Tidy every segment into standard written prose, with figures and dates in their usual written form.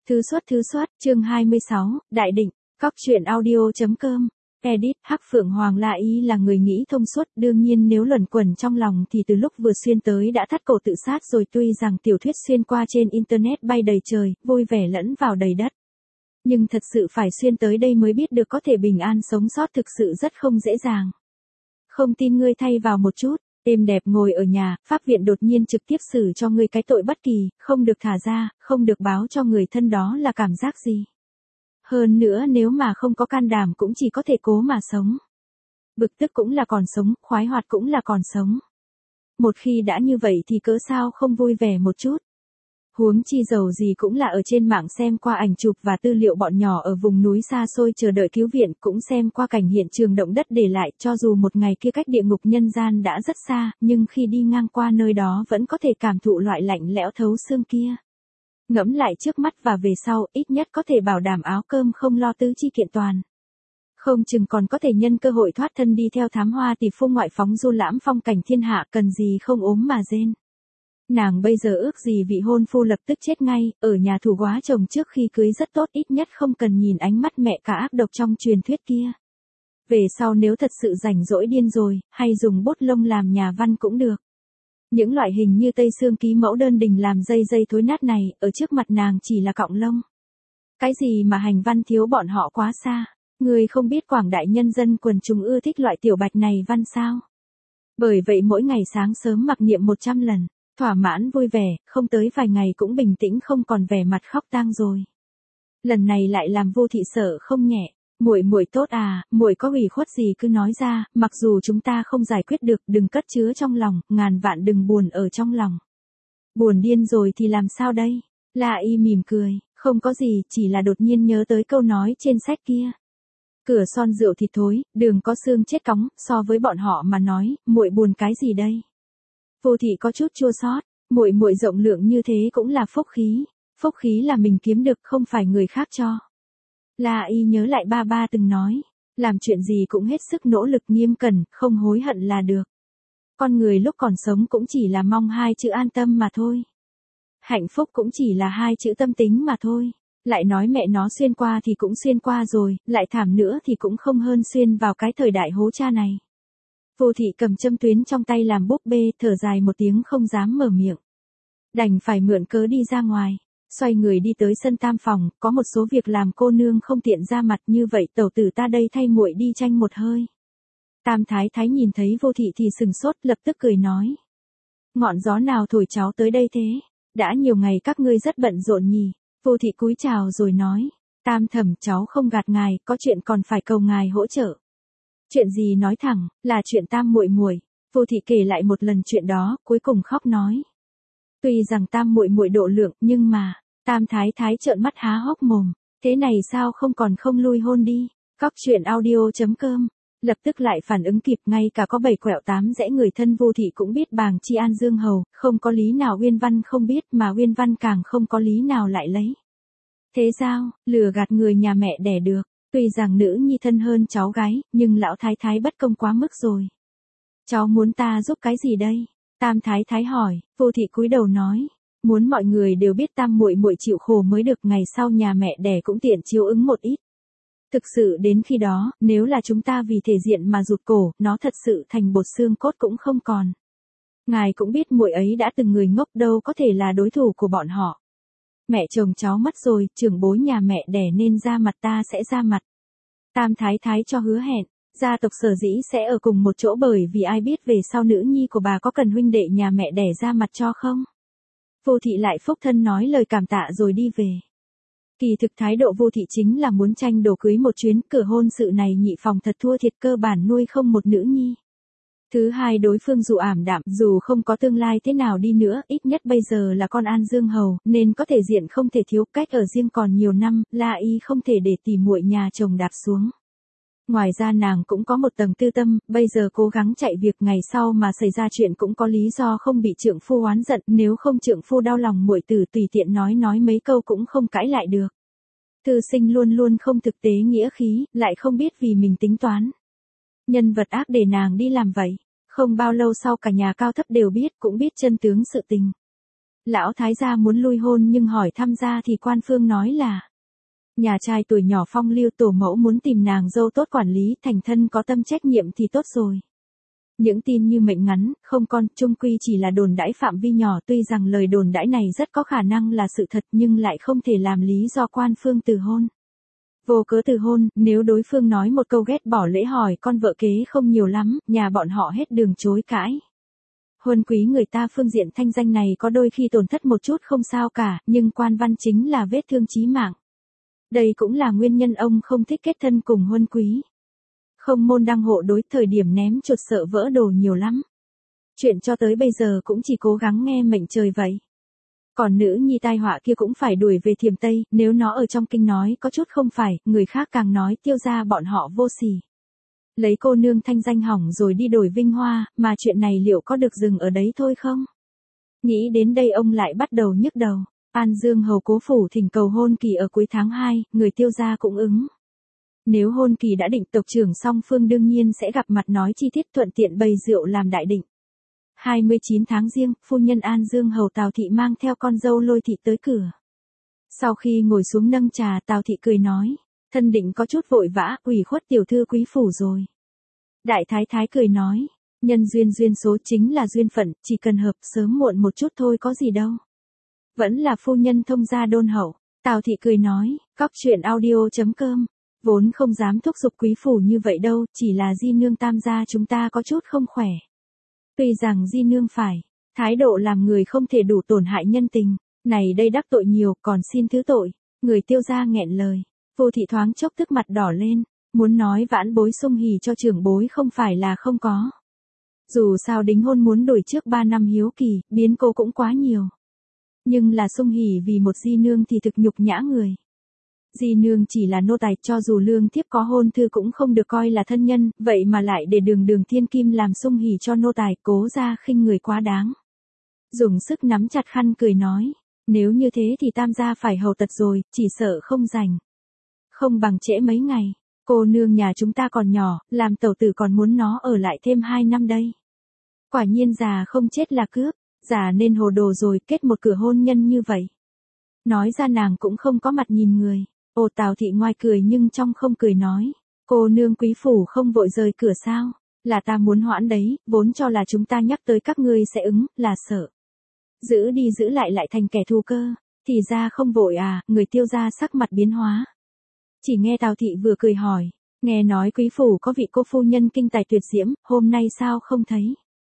Thư xuất, chương 26, Đại định, Cóc truyện audio.com, edit, Hắc Phượng Hoàng La Y là người nghĩ thông suốt, đương nhiên nếu luẩn quẩn trong lòng thì từ lúc vừa xuyên tới đã thắt cổ tự sát rồi. Tuy rằng tiểu thuyết xuyên qua trên internet bay đầy trời, vui vẻ lẫn vào đầy đất. Nhưng thật sự phải xuyên tới đây mới biết được có thể bình an sống sót thực sự rất không dễ dàng. Không tin ngươi thay vào một chút. Êm đẹp ngồi ở nhà, pháp viện đột nhiên trực tiếp xử cho ngươi cái tội bất kỳ, không được thả ra, không được báo cho người thân, đó là cảm giác gì? Hơn nữa nếu mà không có can đảm cũng chỉ có thể cố mà sống. Bực tức cũng là còn sống, khoái hoạt cũng là còn sống. Một khi đã như vậy thì cớ sao không vui vẻ một chút? Huống chi dầu gì cũng là ở trên mạng xem qua ảnh chụp và tư liệu bọn nhỏ ở vùng núi xa xôi chờ đợi cứu viện, cũng xem qua cảnh hiện trường động đất để lại, cho dù một ngày kia cách địa ngục nhân gian đã rất xa, nhưng khi đi ngang qua nơi đó vẫn có thể cảm thụ loại lạnh lẽo thấu xương kia. Ngẫm lại trước mắt và về sau, ít nhất có thể bảo đảm áo cơm không lo tứ chi kiện toàn. Không chừng còn có thể nhân cơ hội thoát thân đi theo thám hoa tỷ phu ngoại phóng du lãm phong cảnh thiên hạ, cần gì không ốm mà rên. Nàng bây giờ ước gì vị hôn phu lập tức chết ngay, ở nhà thủ góa chồng trước khi cưới rất tốt, ít nhất không cần nhìn ánh mắt mẹ cả ác độc trong truyền thuyết kia. Về sau nếu thật sự rảnh rỗi điên rồi, hay dùng bút lông làm nhà văn cũng được. Những loại hình như Tây Xương ký mẫu đơn đình làm dây thối nát này, ở trước mặt nàng chỉ là cọng lông. Cái gì mà hành văn thiếu bọn họ quá xa, người không biết quảng đại nhân dân quần chúng ưa thích loại tiểu bạch này văn sao. Bởi vậy mỗi ngày sáng sớm mặc niệm 100 lần. Thỏa mãn vui vẻ, không tới vài ngày cũng bình tĩnh không còn vẻ mặt khóc tang rồi. Lần này lại làm Vô Thị sợ không nhẹ. Muội tốt à, muội có ủy khuất gì cứ nói ra, mặc dù chúng ta không giải quyết được, đừng cất chứa trong lòng, ngàn vạn đừng buồn ở trong lòng. Buồn điên rồi thì làm sao đây? La Y mỉm cười, không có gì, chỉ là đột nhiên nhớ tới câu nói trên sách kia. Cửa son rượu thịt thối, đường có xương chết cóng, so với bọn họ mà nói, muội buồn cái gì đây? Vô Thị có chút chua xót, muội rộng lượng như thế cũng là phúc khí. Phúc khí là mình kiếm được, không phải người khác cho. La Y nhớ lại ba từng nói, làm chuyện gì cũng hết sức nỗ lực nghiêm cẩn, không hối hận là được. Con người lúc còn sống cũng chỉ là mong hai chữ an tâm mà thôi. Hạnh phúc cũng chỉ là hai chữ tâm tính mà thôi. Lại nói mẹ nó xuyên qua thì cũng xuyên qua rồi, lại thảm nữa thì cũng không hơn xuyên vào cái thời đại hố cha này. Vô Thị cầm châm tuyến trong tay làm búp bê, thở dài một tiếng không dám mở miệng. Đành phải mượn cớ đi ra ngoài, xoay người đi tới sân tam phòng, có một số việc làm cô nương không tiện ra mặt, như vậy tẩu tử ta đây thay muội đi tranh một hơi. Tam thái thái nhìn thấy Vô Thị thì sừng sốt, lập tức cười nói. Ngọn gió nào thổi cháu tới đây thế? Đã nhiều ngày các ngươi rất bận rộn nhỉ? Vô Thị cúi chào rồi nói. Tam thẩm, cháu không gạt ngài, có chuyện còn phải cầu ngài hỗ trợ. Chuyện gì nói thẳng, là chuyện Tam muội. Vô Thị kể lại một lần chuyện đó, cuối cùng khóc nói. Tuy rằng Tam muội độ lượng, nhưng mà, Tam thái thái trợn mắt há hốc mồm, thế này sao không lui hôn đi. Cóc truyện audio.com, lập tức lại phản ứng kịp, ngay cả có 7 quẹo 8 rẽ người thân Vô Thị cũng biết bàng chi An Dương Hầu, không có lý nào Uyên Văn không biết, mà Uyên Văn càng không có lý nào lại lấy. Thế sao, lừa gạt người nhà mẹ đẻ được. Tuy rằng nữ nhi thân hơn cháu gái, nhưng lão thái thái bất công quá mức rồi. Cháu muốn ta giúp cái gì đây? Tam thái thái hỏi. Vô Thị cúi đầu nói, muốn mọi người đều biết Tam muội chịu khổ mới được, ngày sau nhà mẹ đẻ cũng tiện chiếu ứng một ít. Thực sự đến khi đó, nếu là chúng ta vì thể diện mà rụt cổ, nó thật sự thành bột xương cốt cũng không còn. Ngài cũng biết muội ấy đã từng người ngốc, đâu có thể là đối thủ của bọn họ. Mẹ chồng cháu mất rồi, trưởng bối nhà mẹ đẻ nên ra mặt, ta sẽ ra mặt. Tam thái thái cho hứa hẹn, gia tộc sở dĩ sẽ ở cùng một chỗ bởi vì ai biết về sau nữ nhi của bà có cần huynh đệ nhà mẹ đẻ ra mặt cho không? Vô Thị lại phúc thân nói lời cảm tạ rồi đi về. Kỳ thực thái độ Vô Thị chính là muốn tranh đồ cưới một chuyến, cửa hôn sự này nhị phòng thật thua thiệt, cơ bản nuôi không một nữ nhi. Thứ hai, đối phương dù ảm đạm, dù không có tương lai thế nào đi nữa, ít nhất bây giờ là con An Dương Hầu, nên có thể diện không thể thiếu, cách ở riêng còn nhiều năm, La Y không thể để tỉ muội nhà chồng đạp xuống. Ngoài ra nàng cũng có một tầng tư tâm, bây giờ cố gắng chạy việc, ngày sau mà xảy ra chuyện cũng có lý do không bị trượng phu oán giận, nếu không trượng phu đau lòng muội tử tùy tiện nói mấy câu cũng không cãi lại được. Thư sinh luôn luôn không thực tế nghĩa khí, lại không biết vì mình tính toán. Nhân vật ác để nàng đi làm vậy. Không bao lâu sau cả nhà cao thấp đều biết, cũng biết chân tướng sự tình. Lão thái gia muốn lui hôn nhưng hỏi tham gia thì quan phương nói là nhà trai tuổi nhỏ phong lưu, tổ mẫu muốn tìm nàng dâu tốt quản lý, thành thân có tâm trách nhiệm thì tốt rồi. Những tin như mệnh ngắn, không con, chung quy chỉ là đồn đãi phạm vi nhỏ, tuy rằng lời đồn đãi này rất có khả năng là sự thật nhưng lại không thể làm lý do quan phương từ hôn. Vô cớ từ hôn, nếu đối phương nói một câu ghét bỏ lễ hỏi con vợ kế không nhiều lắm, nhà bọn họ hết đường chối cãi. Huân quý người ta phương diện thanh danh này có đôi khi tổn thất một chút không sao cả, nhưng quan văn chính là vết thương chí mạng. Đây cũng là nguyên nhân ông không thích kết thân cùng huân quý. Không môn đăng hộ đối, thời điểm ném chuột sợ vỡ đồ nhiều lắm. Chuyện cho tới bây giờ cũng chỉ cố gắng nghe mệnh trời vậy. Còn nữ nhi tai họa kia cũng phải đuổi về Thiểm Tây, nếu nó ở trong kinh nói có chút không phải, người khác càng nói Tiêu gia bọn họ vô sỉ. Lấy cô nương thanh danh hỏng rồi đi đổi vinh hoa, mà chuyện này liệu có được dừng ở đấy thôi không? Nghĩ đến đây ông lại bắt đầu nhức đầu. An Dương hầu cố phủ thỉnh cầu hôn kỳ ở cuối tháng 2, người Tiêu gia cũng ứng. Nếu hôn kỳ đã định, tộc trưởng song phương đương nhiên sẽ gặp mặt nói chi tiết, thuận tiện bày rượu làm đại định. 29 tháng Giêng, phu nhân An Dương hầu Tào thị mang theo con dâu Lôi thị tới cửa. Sau khi ngồi xuống nâng trà, Tào thị cười nói, thân định có chút vội vã, ủy khuất tiểu thư quý phủ rồi. Đại thái thái cười nói, nhân duyên duyên số chính là duyên phận, chỉ cần hợp sớm muộn một chút thôi có gì đâu. Vẫn là phu nhân thông gia đôn hậu. Tào thị cười nói, cóc truyện audio.com. Vốn không dám thúc giục quý phủ như vậy đâu, chỉ là di nương tam gia chúng ta có chút không khỏe. Tuy rằng di nương phải, thái độ làm người không thể đủ tổn hại nhân tình, này đây đắc tội nhiều, còn xin thứ tội. Người Tiêu gia nghẹn lời, Vô thị thoáng chốc tức mặt đỏ lên, muốn nói vãn bối sung hỉ cho trưởng bối không phải là không có. Dù sao đính hôn muốn đổi trước 3 năm hiếu kỳ, biến cố cũng quá nhiều. Nhưng là sung hỉ vì một di nương thì thực nhục nhã người. Di nương chỉ là nô tài, cho dù lương thiếp có hôn thư cũng không được coi là thân nhân, vậy mà lại để đường thiên kim làm sung hỉ cho nô tài, cố ra khinh người quá đáng. Dùng sức nắm chặt khăn cười nói, nếu như thế thì tam gia phải hầu tật rồi, chỉ sợ không rảnh. Không bằng trễ mấy ngày, cô nương nhà chúng ta còn nhỏ, làm tẩu tử còn muốn nó ở lại thêm 2 năm đây. Quả nhiên già không chết là cướp, già nên hồ đồ rồi, kết một cửa hôn nhân như vậy. Nói ra nàng cũng không có mặt nhìn người. Ồ, Tào thị ngoài cười nhưng trong không cười nói, cô nương quý phủ không vội rời cửa sao, là ta muốn hoãn đấy, vốn cho là chúng ta nhắc tới các ngươi sẽ ứng, là sợ. Giữ đi giữ lại lại thành kẻ thù cơ, thì ra không vội à, người Tiêu gia sắc mặt biến hóa. Chỉ nghe Tào thị vừa cười hỏi, nghe nói quý phủ có vị cô phu nhân kinh tài tuyệt diễm, hôm nay sao không thấy.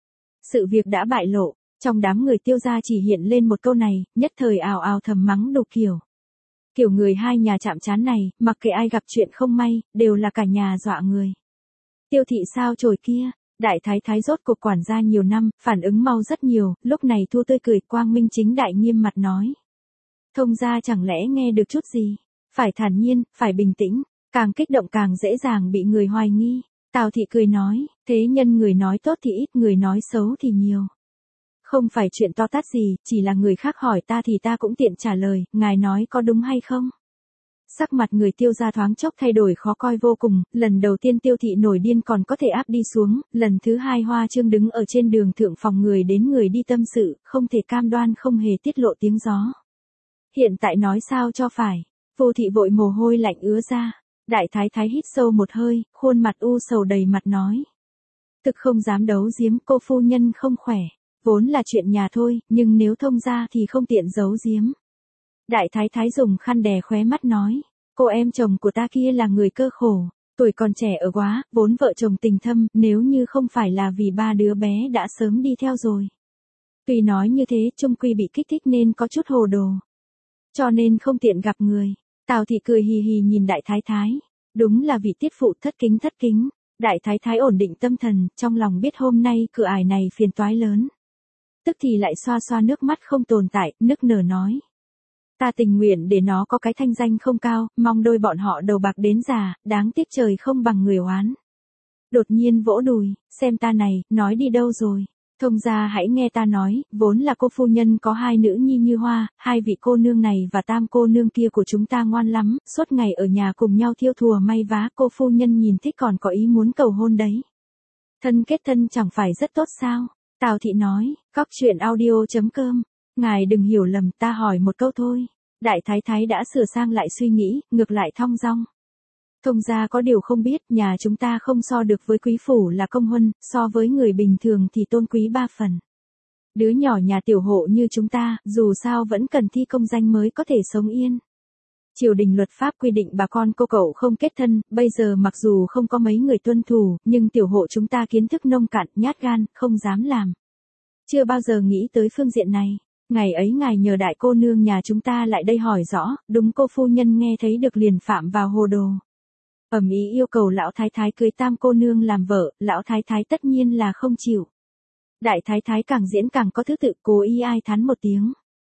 Sự việc đã bại lộ, trong đám người Tiêu gia chỉ hiện lên một câu này, nhất thời ào ào thầm mắng đủ kiểu. Kiểu người hai nhà chạm trán này, mặc kệ ai gặp chuyện không may, đều là cả nhà dọa người. Tiêu thị sao chổi kia, đại thái thái rốt cuộc quản gia nhiều năm, phản ứng mau rất nhiều, lúc này thu tươi cười, quang minh chính đại nghiêm mặt nói. Thông gia chẳng lẽ nghe được chút gì, phải thản nhiên, phải bình tĩnh, càng kích động càng dễ dàng bị người hoài nghi. Tào thị cười nói, thế nhân người nói tốt thì ít, người nói xấu thì nhiều. Không phải chuyện to tát gì, chỉ là người khác hỏi ta thì ta cũng tiện trả lời, ngài nói có đúng hay không? Sắc mặt người Tiêu gia thoáng chốc thay đổi khó coi vô cùng, lần đầu tiên Tiêu thị nổi điên còn có thể áp đi xuống, lần thứ hai Hoa Trương đứng ở trên đường thượng phòng người đến người đi tâm sự, không thể cam đoan không hề tiết lộ tiếng gió. Hiện tại nói sao cho phải, Vô thị vội mồ hôi lạnh ứa ra, đại thái thái hít sâu một hơi, khuôn mặt u sầu đầy mặt nói. Thực không dám đấu giếm, cô phu nhân không khỏe. Vốn là chuyện nhà thôi, nhưng nếu thông ra thì không tiện giấu giếm. Đại thái thái dùng khăn đè khóe mắt nói, cô em chồng của ta kia là người cơ khổ, tuổi còn trẻ ở quá, vốn vợ chồng tình thâm, nếu như không phải là vì 3 đứa bé đã sớm đi theo rồi. Tuy nói như thế, chung quy bị kích thích nên có chút hồ đồ. Cho nên không tiện gặp người. Tào thị cười hì hì nhìn đại thái thái, đúng là vị tiết phụ thất kính. Đại thái thái ổn định tâm thần, trong lòng biết hôm nay cửa ải này phiền toái lớn. Tức thì lại xoa xoa nước mắt không tồn tại, nức nở nói. Ta tình nguyện để nó có cái thanh danh không cao, mong đôi bọn họ đầu bạc đến già, đáng tiếc trời không bằng người oán. Đột nhiên vỗ đùi, xem ta này, nói đi đâu rồi. Thông gia hãy nghe ta nói, vốn là cô phu nhân có 2 nữ nhi như hoa, 2 vị cô nương này và tam cô nương kia của chúng ta ngoan lắm, suốt ngày ở nhà cùng nhau thiêu thùa may vá, cô phu nhân nhìn thích còn có ý muốn cầu hôn đấy. Thân kết thân chẳng phải rất tốt sao? Tào thị nói, cóc truyện audio.com Ngài đừng hiểu lầm, ta hỏi một câu thôi. Đại thái thái đã sửa sang lại suy nghĩ, ngược lại thong dong. Thông gia có điều không biết, nhà chúng ta không so được với quý phủ là công huân, so với người bình thường thì tôn quý 3 phần. Đứa nhỏ nhà tiểu hộ như chúng ta, dù sao vẫn cần thi công danh mới có thể sống yên. Triều đình luật pháp quy định bà con cô cậu không kết thân, bây giờ mặc dù không có mấy người tuân thủ, nhưng tiểu hộ chúng ta kiến thức nông cạn, nhát gan, không dám làm. Chưa bao giờ nghĩ tới phương diện này. Ngày ấy ngài nhờ đại cô nương nhà chúng ta lại đây hỏi rõ, đúng cô phu nhân nghe thấy được liền phạm vào hồ đồ. Ầm ý yêu cầu lão thái thái cưới tam cô nương làm vợ, lão thái thái tất nhiên là không chịu. Đại thái thái càng diễn càng có thứ tự, cố ý ai thán một tiếng.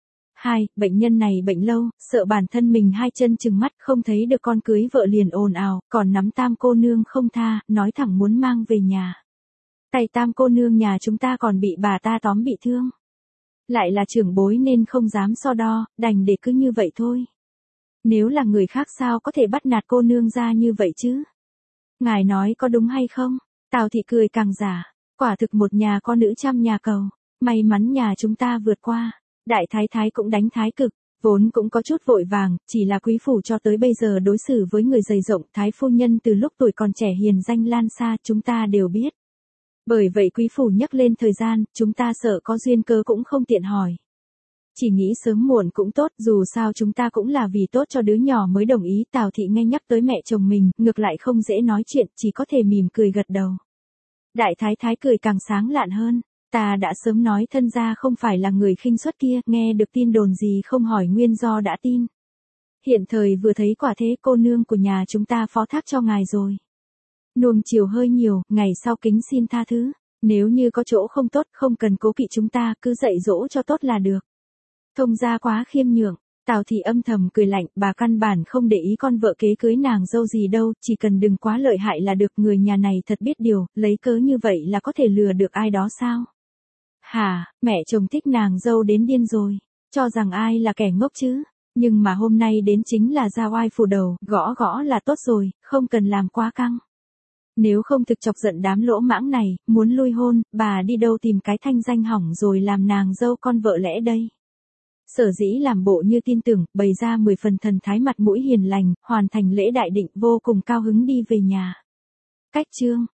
Bệnh nhân này bệnh lâu, sợ bản thân mình hai chân chừng mắt không thấy được con cưới vợ liền ồn ào, còn nắm tam cô nương không tha, nói thẳng muốn mang về nhà. Tay tam cô nương nhà chúng ta còn bị bà ta tóm bị thương. Lại là trưởng bối nên không dám so đo, đành để cứ như vậy thôi. Nếu là người khác sao có thể bắt nạt cô nương ra như vậy chứ? Ngài nói có đúng hay không? Tào thị cười càng giả. Quả thực một nhà con nữ trăm nhà cầu. May mắn nhà chúng ta vượt qua. Đại thái thái cũng đánh thái cực. Vốn cũng có chút vội vàng, chỉ là quý phủ cho tới bây giờ đối xử với người dày rộng. Thái phu nhân từ lúc tuổi còn trẻ hiền danh lan xa chúng ta đều biết. Bởi vậy quý phủ nhắc lên thời gian, chúng ta sợ có duyên cớ cũng không tiện hỏi. Chỉ nghĩ sớm muộn cũng tốt, dù sao chúng ta cũng là vì tốt cho đứa nhỏ mới đồng ý. Tào thị nghe nhắc tới mẹ chồng mình, ngược lại không dễ nói chuyện, chỉ có thể mỉm cười gật đầu. Đại thái thái cười càng sáng lạn hơn. Ta đã sớm nói thân gia không phải là người khinh suất kia, nghe được tin đồn gì không hỏi nguyên do đã tin. Hiện thời vừa thấy quả thế cô nương của nhà chúng ta phó thác cho ngài rồi. Nuông chiều hơi nhiều, ngày sau kính xin tha thứ. Nếu như có chỗ không tốt, không cần cố kỵ chúng ta, cứ dạy dỗ cho tốt là được. Thông gia quá khiêm nhượng. Tào thị âm thầm cười lạnh, bà căn bản không để ý con vợ kế cưới nàng dâu gì đâu, chỉ cần đừng quá lợi hại là được. Người nhà này thật biết điều, lấy cớ như vậy là có thể lừa được ai đó sao? Hả, mẹ chồng thích nàng dâu đến điên rồi, cho rằng ai là kẻ ngốc chứ? Nhưng mà hôm nay đến chính là ra oai phủ đầu, gõ gõ là tốt rồi, không cần làm quá căng. Nếu không thực chọc giận đám lỗ mãng này, muốn lui hôn, bà đi đâu tìm cái thanh danh hỏng rồi làm nàng dâu con vợ lẽ đây? Sở dĩ làm bộ như tin tưởng, bày ra 10 phần thần thái mặt mũi hiền lành, hoàn thành lễ đại định vô cùng cao hứng đi về nhà. Cách chương